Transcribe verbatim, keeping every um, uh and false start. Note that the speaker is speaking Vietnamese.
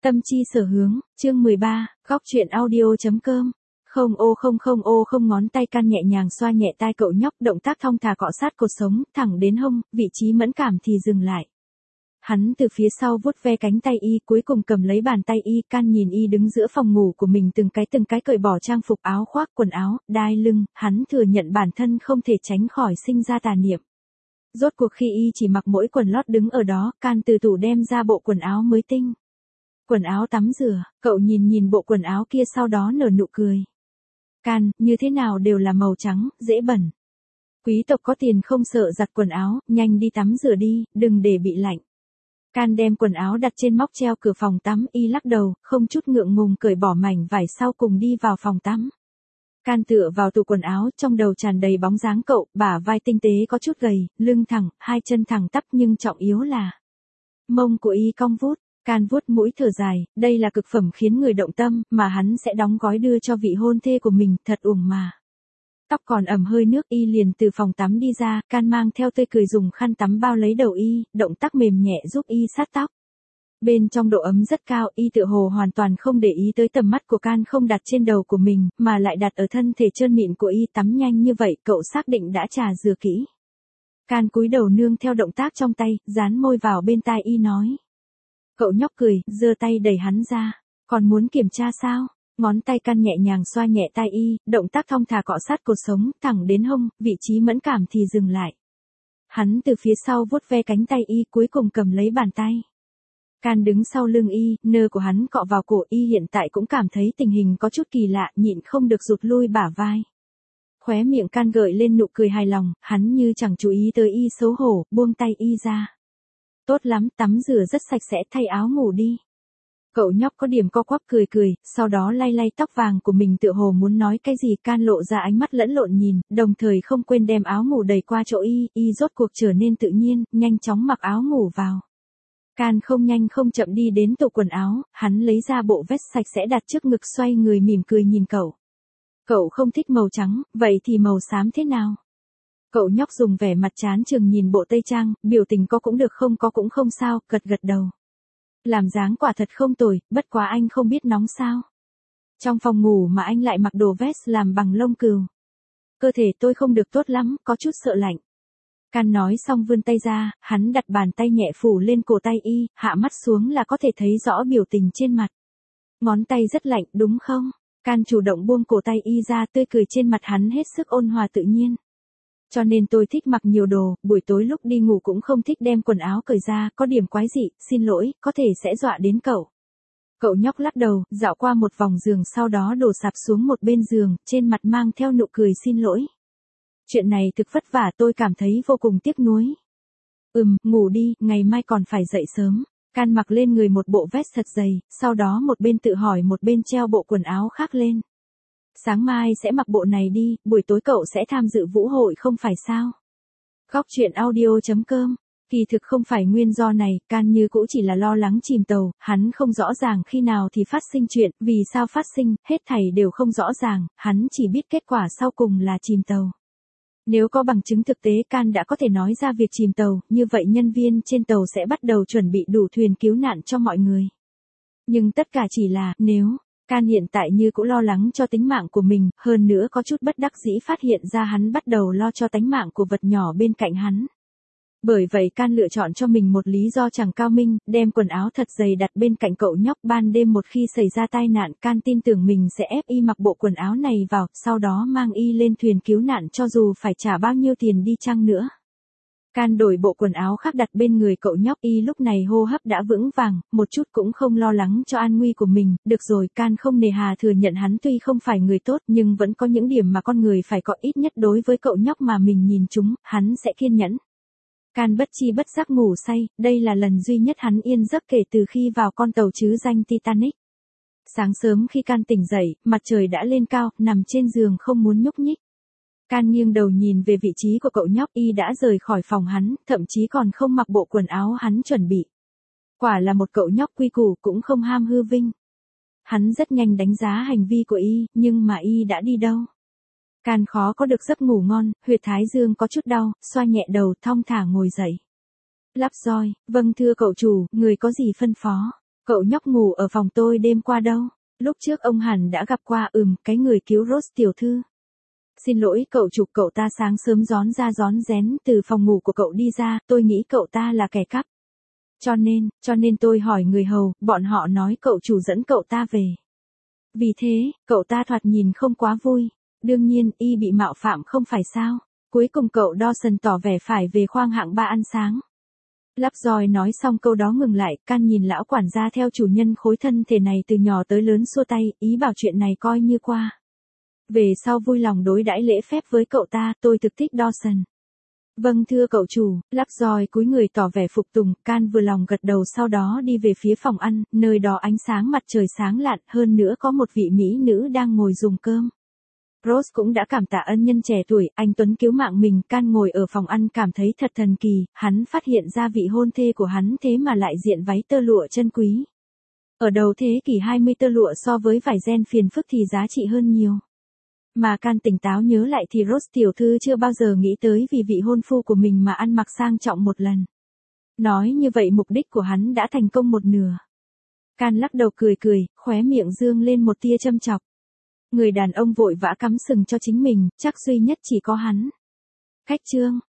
Tâm chi sở hướng, chương mười ba, góc truyện audio.com. Không ô không không ô không ngón tay Can nhẹ nhàng xoa nhẹ tai cậu nhóc, động tác thong thả cọ sát cột sống, thẳng đến hông, vị trí mẫn cảm thì dừng lại. Hắn từ phía sau vuốt ve cánh tay y, cuối cùng cầm lấy bàn tay y. Can nhìn y đứng giữa phòng ngủ của mình từng cái từng cái cởi bỏ trang phục, áo khoác, quần áo, đai lưng, hắn thừa nhận bản thân không thể tránh khỏi sinh ra tà niệm. Rốt cuộc khi y chỉ mặc mỗi quần lót đứng ở đó, Can từ tủ đem ra bộ quần áo mới tinh. Quần áo tắm rửa, cậu nhìn nhìn bộ quần áo kia sau đó nở nụ cười. Can, như thế nào đều là màu trắng, dễ bẩn. Quý tộc có tiền không sợ giặt quần áo, nhanh đi tắm rửa đi, đừng để bị lạnh. Can đem quần áo đặt trên móc treo cửa phòng tắm, y lắc đầu, không chút ngượng ngùng cởi bỏ mảnh vải sau cùng đi vào phòng tắm. Can tựa vào tủ quần áo, trong đầu tràn đầy bóng dáng cậu, bả vai tinh tế có chút gầy, lưng thẳng, hai chân thẳng tắp nhưng trọng yếu là mông của y cong vút. Can vuốt mũi thở dài, đây là cực phẩm khiến người động tâm, mà hắn sẽ đóng gói đưa cho vị hôn thê của mình, thật uổng mà. Tóc còn ẩm hơi nước, y liền từ phòng tắm đi ra, Can mang theo tươi cười dùng khăn tắm bao lấy đầu y, động tác mềm nhẹ giúp y sát tóc. Bên trong độ ấm rất cao, y tựa hồ hoàn toàn không để ý tới tầm mắt của Can không đặt trên đầu của mình, mà lại đặt ở thân thể trơn mịn của y. Tắm nhanh như vậy, cậu xác định đã trà rửa kỹ. Can cúi đầu nương theo động tác trong tay, dán môi vào bên tai y nói. Cậu nhóc cười, giơ tay đẩy hắn ra. Còn muốn kiểm tra sao? Ngón tay Can nhẹ nhàng xoa nhẹ tai y, động tác thong thả cọ sát cột sống, thẳng đến hông, vị trí mẫn cảm thì dừng lại. Hắn từ phía sau vuốt ve cánh tay y, cuối cùng cầm lấy bàn tay. Can đứng sau lưng y, nơ của hắn cọ vào cổ y, hiện tại cũng cảm thấy tình hình có chút kỳ lạ, nhịn không được rụt lui bả vai. Khóe miệng Can gợi lên nụ cười hài lòng, hắn như chẳng chú ý tới y xấu hổ, buông tay y ra. Tốt lắm, tắm rửa rất sạch sẽ, thay áo ngủ đi. Cậu nhóc có điểm co quắp cười cười, sau đó lay lay tóc vàng của mình tựa hồ muốn nói cái gì. Can lộ ra ánh mắt lẫn lộn nhìn, đồng thời không quên đem áo ngủ đẩy qua chỗ y, y rốt cuộc trở nên tự nhiên, nhanh chóng mặc áo ngủ vào. Can không nhanh không chậm đi đến tủ quần áo, hắn lấy ra bộ vest sạch sẽ đặt trước ngực, xoay người mỉm cười nhìn cậu. Cậu không thích màu trắng, vậy thì màu xám thế nào? Cậu nhóc dùng vẻ mặt chán chừng nhìn bộ tây trang, biểu tình có cũng được không có cũng không sao, gật gật đầu. Làm dáng quả thật không tồi, bất quá anh không biết nóng sao. Trong phòng ngủ mà anh lại mặc đồ vest làm bằng lông cừu. Cơ thể tôi không được tốt lắm, có chút sợ lạnh. Can nói xong vươn tay ra, hắn đặt bàn tay nhẹ phủ lên cổ tay y, hạ mắt xuống là có thể thấy rõ biểu tình trên mặt. Ngón tay rất lạnh, đúng không? Can chủ động buông cổ tay y ra, tươi cười trên mặt hắn hết sức ôn hòa tự nhiên. Cho nên tôi thích mặc nhiều đồ, buổi tối lúc đi ngủ cũng không thích đem quần áo cởi ra, có điểm quái dị, xin lỗi, có thể sẽ dọa đến cậu. Cậu nhóc lắc đầu, dạo qua một vòng giường sau đó đổ sạp xuống một bên giường, trên mặt mang theo nụ cười xin lỗi. Chuyện này thực vất vả, tôi cảm thấy vô cùng tiếc nuối. Ừm, ngủ đi, ngày mai còn phải dậy sớm. Can mặc lên người một bộ vest thật dày, sau đó một bên tự hỏi một bên treo bộ quần áo khác lên. Sáng mai sẽ mặc bộ này đi, buổi tối cậu sẽ tham dự vũ hội không phải sao? Góc truyện audio.com. Kỳ thực không phải nguyên do này, Can như cũ chỉ là lo lắng chìm tàu, hắn không rõ ràng khi nào thì phát sinh chuyện, vì sao phát sinh, hết thảy đều không rõ ràng, hắn chỉ biết kết quả sau cùng là chìm tàu. Nếu có bằng chứng thực tế Can đã có thể nói ra việc chìm tàu, như vậy nhân viên trên tàu sẽ bắt đầu chuẩn bị đủ thuyền cứu nạn cho mọi người. Nhưng tất cả chỉ là, nếu. Can hiện tại như cũng lo lắng cho tính mạng của mình, hơn nữa có chút bất đắc dĩ phát hiện ra hắn bắt đầu lo cho tánh mạng của vật nhỏ bên cạnh hắn. Bởi vậy Can lựa chọn cho mình một lý do chẳng cao minh, đem quần áo thật dày đặt bên cạnh cậu nhóc. Ban đêm một khi xảy ra tai nạn, Can tin tưởng mình sẽ ép y mặc bộ quần áo này vào, sau đó mang y lên thuyền cứu nạn cho dù phải trả bao nhiêu tiền đi chăng nữa. Can đổi bộ quần áo khác đặt bên người cậu nhóc, y lúc này hô hấp đã vững vàng, một chút cũng không lo lắng cho an nguy của mình. Được rồi, Can không nề hà thừa nhận hắn tuy không phải người tốt nhưng vẫn có những điểm mà con người phải có, ít nhất đối với cậu nhóc mà mình nhìn chúng, hắn sẽ kiên nhẫn. Can bất chi bất giác ngủ say, đây là lần duy nhất hắn yên giấc kể từ khi vào con tàu chứ danh Titanic. Sáng sớm khi Can tỉnh dậy, mặt trời đã lên cao, nằm trên giường không muốn nhúc nhích. Can nghiêng đầu nhìn về vị trí của cậu nhóc, y đã rời khỏi phòng hắn, thậm chí còn không mặc bộ quần áo hắn chuẩn bị. Quả là một cậu nhóc quy củ, cũng không ham hư vinh. Hắn rất nhanh đánh giá hành vi của y, nhưng mà y đã đi đâu? Can khó có được giấc ngủ ngon, huyệt thái dương có chút đau, xoa nhẹ đầu, thong thả ngồi dậy. Lắp roi, vâng thưa cậu chủ, người có gì phân phó? Cậu nhóc ngủ ở phòng tôi đêm qua đâu? Lúc trước ông hẳn đã gặp qua, ừm, cái người cứu Rose tiểu thư. Xin lỗi cậu chủ, cậu ta sáng sớm rón ra rón rén từ phòng ngủ của cậu đi ra, tôi nghĩ cậu ta là kẻ cắp. Cho nên, cho nên tôi hỏi người hầu, bọn họ nói cậu chủ dẫn cậu ta về. Vì thế, cậu ta thoạt nhìn không quá vui. Đương nhiên, y bị mạo phạm không phải sao. Cuối cùng cậu Dawson tỏ vẻ phải về khoang hạng ba ăn sáng. Lovejoy nói xong câu đó ngừng lại, Can nhìn lão quản gia theo chủ nhân khối thân thể này từ nhỏ tới lớn xua tay, ý bảo chuyện này coi như qua. Về sau vui lòng đối đãi lễ phép với cậu ta, tôi thực thích Dawson. Vâng thưa cậu chủ, Lovejoy cúi người tỏ vẻ phục tùng, Can vừa lòng gật đầu sau đó đi về phía phòng ăn, nơi đó ánh sáng mặt trời sáng lạn, hơn nữa có một vị mỹ nữ đang ngồi dùng cơm. Rose cũng đã cảm tạ ân nhân trẻ tuổi, anh Tuấn cứu mạng mình, Can ngồi ở phòng ăn cảm thấy thật thần kỳ, hắn phát hiện ra vị hôn thê của hắn thế mà lại diện váy tơ lụa chân quý. Ở đầu thế kỷ hai mươi tơ lụa so với vải ren phiền phức thì giá trị hơn nhiều. Mà Can tỉnh táo nhớ lại thì Rose tiểu thư chưa bao giờ nghĩ tới vì vị hôn phu của mình mà ăn mặc sang trọng một lần. Nói như vậy mục đích của hắn đã thành công một nửa. Can lắc đầu cười cười, khóe miệng dương lên một tia châm chọc. Người đàn ông vội vã cắm sừng cho chính mình, chắc duy nhất chỉ có hắn. Khách trương,